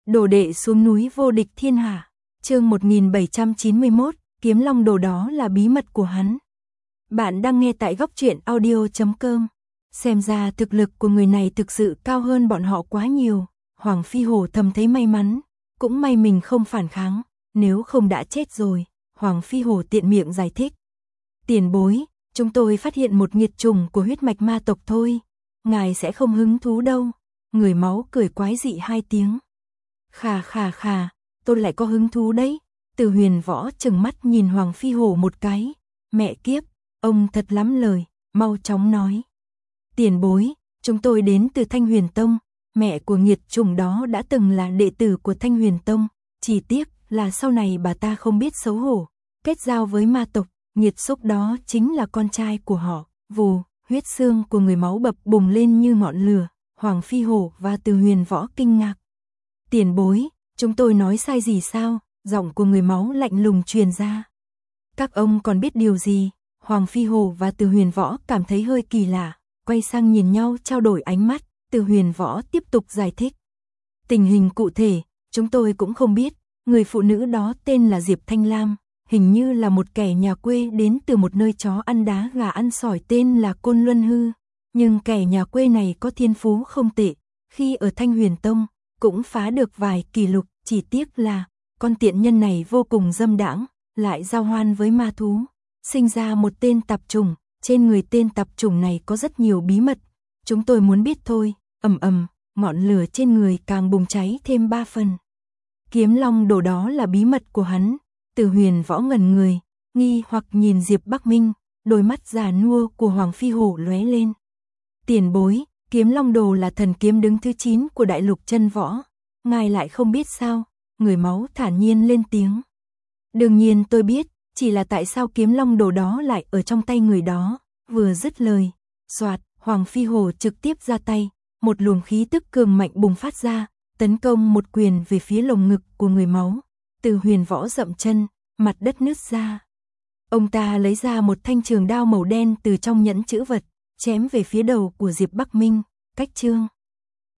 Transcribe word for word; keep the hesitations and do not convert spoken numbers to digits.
Đồ đệ xuống núi vô địch thiên hạ. Chương một nghìn bảy trăm chín mươi mốt, kiếm long đồ đó là bí mật của hắn. Bạn đang nghe tại góc truyện audio chấm com. Xem ra thực lực của người này thực sự cao hơn bọn họ quá nhiều. Hoàng Phi Hổ thầm thấy may mắn, cũng may mình không phản kháng, nếu không đã chết rồi. Hoàng Phi Hổ tiện miệng giải thích. Tiền bối, chúng tôi phát hiện một nghiệt chủng của huyết mạch ma tộc thôi, ngài sẽ không hứng thú đâu. Người máu cười quái dị hai tiếng. Khà khà khà, tôi lại có hứng thú đấy. Từ Huyền Võ trừng mắt nhìn Hoàng Phi Hổ một cái. Mẹ kiếp, ông thật lắm lời, mau chóng nói. Tiền bối, chúng tôi đến từ Thanh Huyền Tông, mẹ của nghiệt chủng đó đã từng là đệ tử của Thanh Huyền Tông, chỉ tiếc là sau này bà ta không biết xấu hổ, kết giao với ma tộc, nghiệt xúc đó chính là con trai của họ. Vù, huyết xương của người máu bập bùng lên như ngọn lửa. Hoàng Phi Hổ và Từ Huyền Võ kinh ngạc. Tiền bối, chúng tôi nói sai gì sao? Giọng của người máu lạnh lùng truyền ra. Các ông còn biết điều gì? Hoàng Phi Hổ và Từ Huyền Võ cảm thấy hơi kỳ lạ, quay sang nhìn nhau trao đổi ánh mắt. Từ Huyền Võ tiếp tục giải thích. Tình hình cụ thể, chúng tôi cũng không biết. Người phụ nữ đó tên là Diệp Thanh Lam, hình như là một kẻ nhà quê đến từ một nơi chó ăn đá gà ăn sỏi tên là Côn Luân Hư. Nhưng kẻ nhà quê này có thiên phú không tệ, khi ở Thanh Huyền Tông cũng phá được vài kỷ lục, chỉ tiếc là con tiện nhân này vô cùng dâm đãng, lại giao hoan với ma thú, sinh ra một tên tạp chủng, trên người tên tạp chủng này có rất nhiều bí mật, chúng tôi muốn biết thôi. Ầm ầm, ngọn lửa trên người càng bùng cháy thêm ba phần. Kiếm long đồ đó là bí mật của hắn. Từ Huyền Võ ngẩn người, nghi hoặc nhìn Diệp Bắc Minh, đôi mắt già nua của Hoàng Phi Hổ lóe lên. Tiền bối, kiếm long đồ là thần kiếm đứng thứ chín của đại lục chân võ, ngài lại không biết sao? Người máu thản nhiên lên tiếng. Đương nhiên tôi biết, chỉ là tại sao kiếm long đồ đó lại ở trong tay người đó. Vừa dứt lời, soạt, Hoàng Phi Hổ trực tiếp ra tay, một luồng khí tức cường mạnh bùng phát ra, tấn công một quyền về phía lồng ngực của người máu. Từ Huyền Võ dậm chân, mặt đất nứt ra. Ông ta lấy ra một thanh trường đao màu đen từ trong nhẫn chữ vật, chém về phía đầu của Diệp Bắc Minh. Cách chương